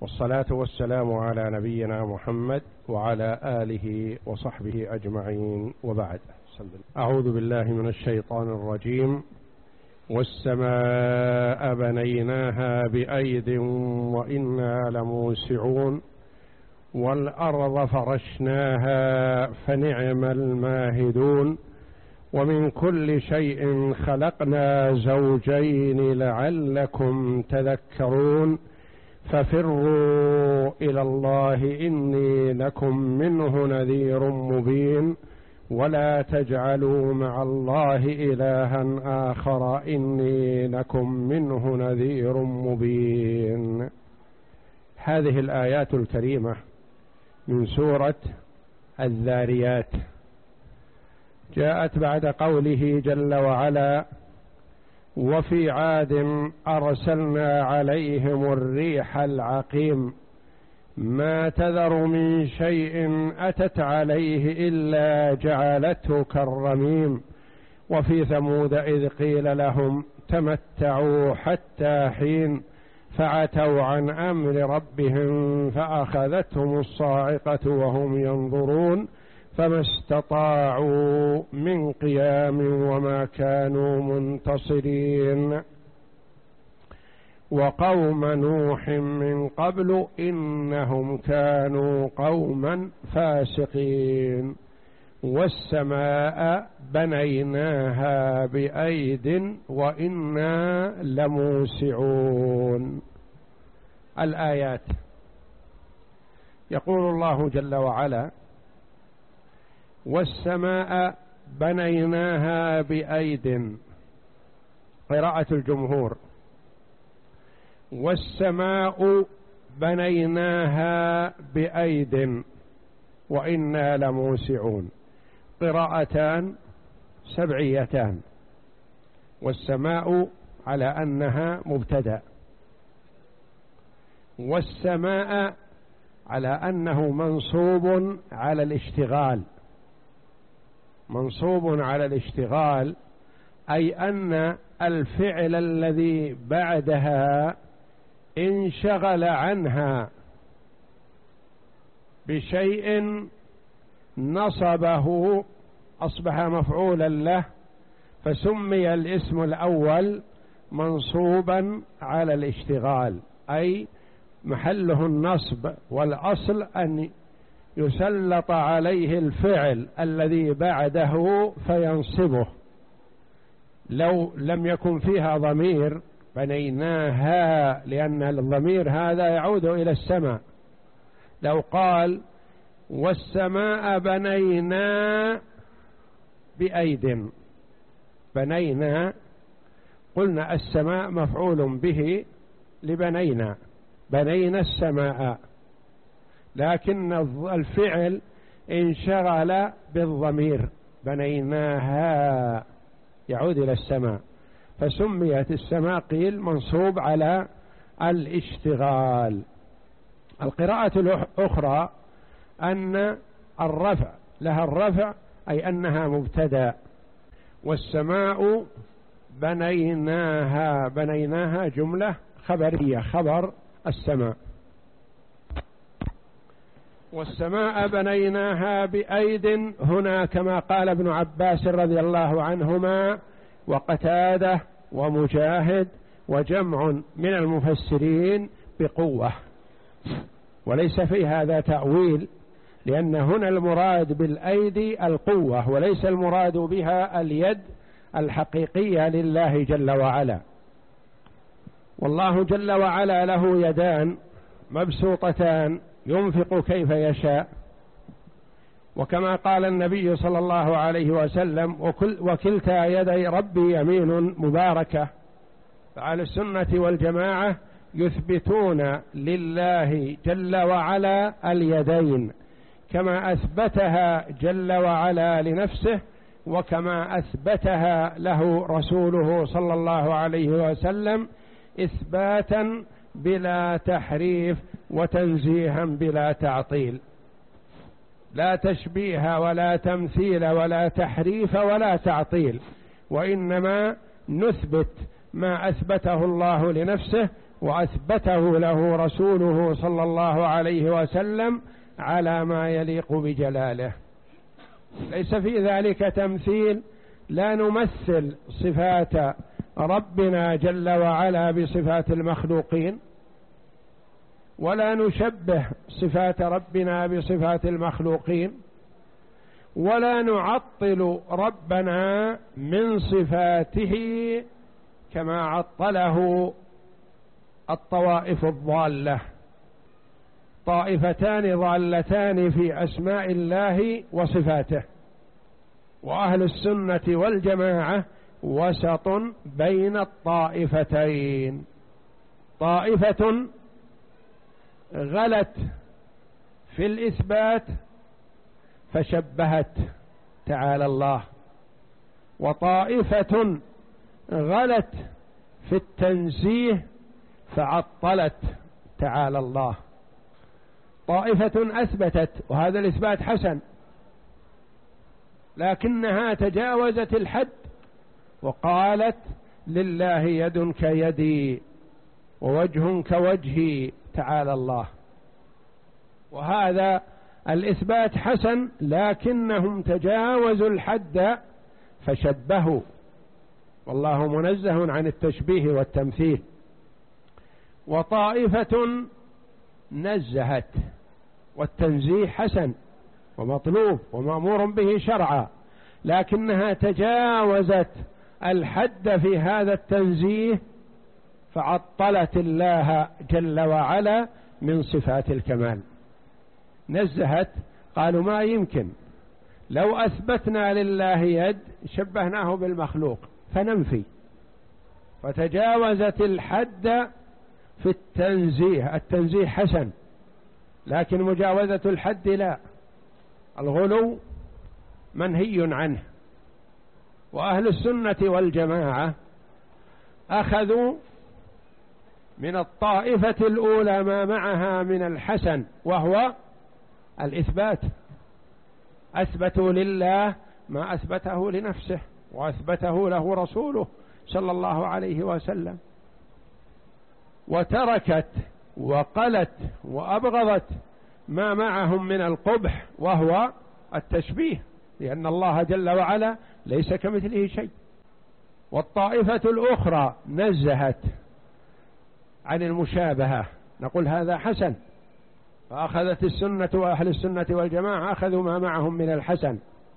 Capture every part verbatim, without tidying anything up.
والصلاة والسلام على نبينا محمد وعلى آله وصحبه أجمعين، وبعد. أعوذ بالله من الشيطان الرجيم. والسماء بنيناها بأيد وإنا لموسعون والأرض فرشناها فنعم الماهدون ومن كل شيء خلقنا زوجين لعلكم تذكرون ففروا إلى الله إني لكم منه نذير مبين ولا تجعلوا مع الله إلها آخر إني لكم منه نذير مبين. هذه الآيات الكريمة من سورة الذاريات جاءت بعد قوله جل وعلا: وفي عاد أرسلنا عليهم الريح العقيم ما تذر من شيء أتت عليه إلا جعلته كالرميم وفي ثمود إذ قيل لهم تمتعوا حتى حين فعتوا عن أمر ربهم فأخذتهم الصاعقة وهم ينظرون فما استطاعوا من قيام وما كانوا منتصرين. وقوم نوح من قبل إنهم كانوا قوما فاسقين. والسماء بنيناها بأيد وإنا لموسعون. الآيات. يقول الله جل وعلا: والسماء بنيناها بأيد، قراءة الجمهور. والسماء بنيناها بأيد وإنا لموسعون، قراءتان سبعيتان. والسماء على أنها مبتدأ، والسماء على أنه منصوب على الاشتغال، منصوب على الاشتغال أي أن الفعل الذي بعدها انشغل عنها بشيء نصبه أصبح مفعولا له، فسمي الاسم الأول منصوبا على الاشتغال، أي محله النصب، والأصل أن يسلط عليه الفعل الذي بعده فينصبه. لو لم يكن فيها ضمير بنيناها، لأن الضمير هذا يعود إلى السماء. لو قال والسماء بنينا بأيد، بنينا قلنا السماء مفعول به لبنينا، بنينا السماء، لكن الفعل انشغل بالضمير بنيناها يعود إلى السماء، فسميت السماء قيل منصوب على الاشتغال. القراءة الأخرى أن الرفع لها الرفع أي أنها مبتدأ. والسماء بنيناها، بنيناها جملة خبرية، خبر السماء. والسماء بنيناها بأيد هنا كما قال ابن عباس رضي الله عنهما وقتادة ومجاهد وجمع من المفسرين بقوة، وليس في هذا تأويل، لأن هنا المراد بالأيدي القوة، وليس المراد بها اليد الحقيقية لله جل وعلا. والله جل وعلا له يدان مبسوطتان ينفق كيف يشاء، وكما قال النبي صلى الله عليه وسلم: وكل وكلتا يدي ربي يمين مباركة. فعلى السنة والجماعة يثبتون لله جل وعلا اليدين كما أثبتها جل وعلا لنفسه، وكما أثبتها له رسوله صلى الله عليه وسلم إثباتا بلا تحريف وتنزيها بلا تعطيل، لا تشبيه ولا تمثيل ولا تحريف ولا تعطيل، وإنما نثبت ما أثبته الله لنفسه وأثبته له رسوله صلى الله عليه وسلم على ما يليق بجلاله. ليس في ذلك تمثيل، لا نمثل صفات ربنا جل وعلا بصفات المخلوقين، ولا نشبه صفات ربنا بصفات المخلوقين، ولا نعطل ربنا من صفاته كما عطله الطوائف الضالة. طائفتان ضالتان في أسماء الله وصفاته، وأهل السنة والجماعة وسط بين الطائفتين. طائفة غلت في الإثبات فشبهت تعالى الله، وطائفة غلت في التنزيه فعطلت تعالى الله. طائفة أثبتت، وهذا الإثبات حسن، لكنها تجاوزت الحد وقالت لله يد كيدي ووجه كوجهي تعالى الله. وهذا الإثبات حسن، لكنهم تجاوزوا الحد فشبهوا، والله منزه عن التشبيه والتمثيل. وطائفة نزهت، والتنزيه حسن ومطلوب ومأمور به شرعا، لكنها تجاوزت الحد في هذا التنزيه فعطلت الله جل وعلا من صفات الكمال. نزهت، قالوا ما يمكن، لو أثبتنا لله يد شبهناه بالمخلوق فننفي، فتجاوزت الحد في التنزيه. التنزيه حسن، لكن مجاوزة الحد لا، الغلو منهي عنه. وأهل السنة والجماعة أخذوا من الطائفة الأولى ما معها من الحسن، وهو الإثبات. أثبتوا لله ما أثبته لنفسه وأثبته له رسوله صلى الله عليه وسلم، وتركت وقلت وأبغضت ما معهم من القبح وهو التشبيه، لأن الله جل وعلا ليس كمثله شيء. والطائفة الأخرى نزهت عن المشابهة، نقول هذا حسن، فأخذت السنة وأهل السنة والجماعة أخذوا ما معهم من الحسن،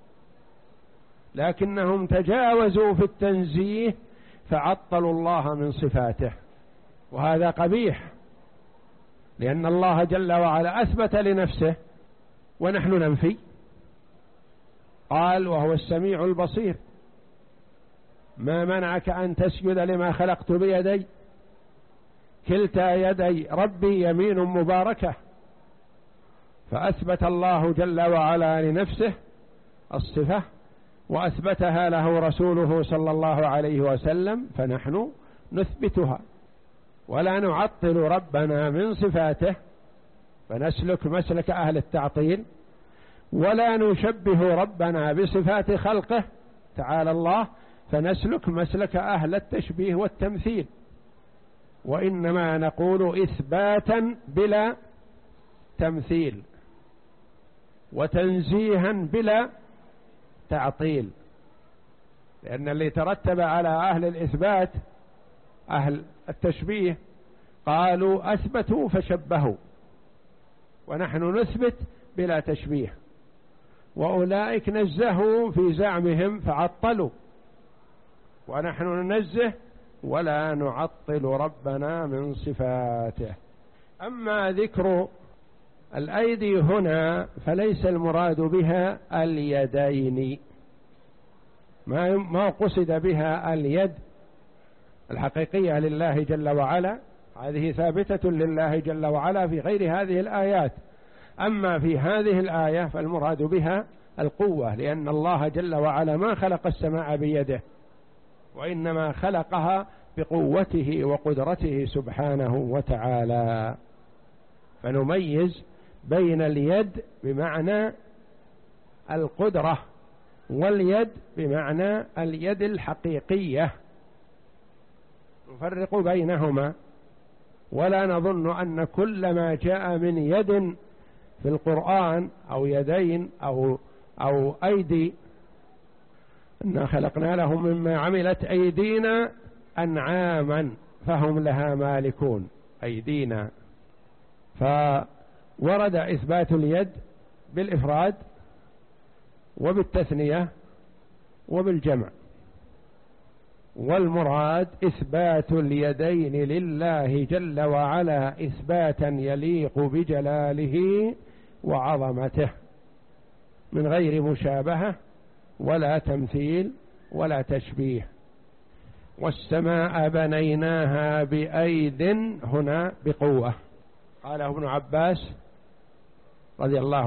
لكنهم تجاوزوا في التنزيه فعطلوا الله من صفاته، وهذا قبيح، لأن الله جل وعلا أثبت لنفسه ونحن ننفي. قال وهو السميع البصير: ما منعك أن تسجد لما خلقت بيدي، كلتا يدي ربي يمين مباركة. فأثبت الله جل وعلا لنفسه الصفة وأثبتها له رسوله صلى الله عليه وسلم، فنحن نثبتها ولا نعطل ربنا من صفاته فنسلك مسلك أهل التعطيل، ولا نشبه ربنا بصفات خلقه تعالى الله فنسلك مسلك أهل التشبيه والتمثيل، وإنما نقول إثباتا بلا تمثيل وتنزيها بلا تعطيل، لأن اللي ترتب على أهل الإثبات أهل التشبيه قالوا أثبتوا فشبهوا، ونحن نثبت بلا تشبيه، وأولئك نزهوا في زعمهم فعطلوا، ونحن ننزه ولا نعطل ربنا من صفاته. أما ذكر الأيدي هنا فليس المراد بها اليدين، ما ما قصد بها اليد الحقيقية لله جل وعلا، هذه ثابتة لله جل وعلا في غير هذه الآيات. أما في هذه الآية فالمراد بها القوة، لأن الله جل وعلا ما خلق السماء بيده، وإنما خلقها بقوته وقدرته سبحانه وتعالى. فنميز بين اليد بمعنى القدرة واليد بمعنى اليد الحقيقية، نفرق بينهما. ولا نظن أن كل ما جاء من يد في القرآن أو يدين أو أو أيدي إنا خلقنا لهم مما عملت أيدينا أنعاما فهم لها مالكون. أيدينا، فورد إثبات اليد بالإفراد وبالتثنية وبالجمع، والمراد إثبات اليدين لله جل وعلا إثباتا يليق بجلاله وعظمته من غير مشابهة ولا تمثيل ولا تشبيه. والسماء بنيناها بأيد هنا بقوة، قاله ابن عباس رضي الله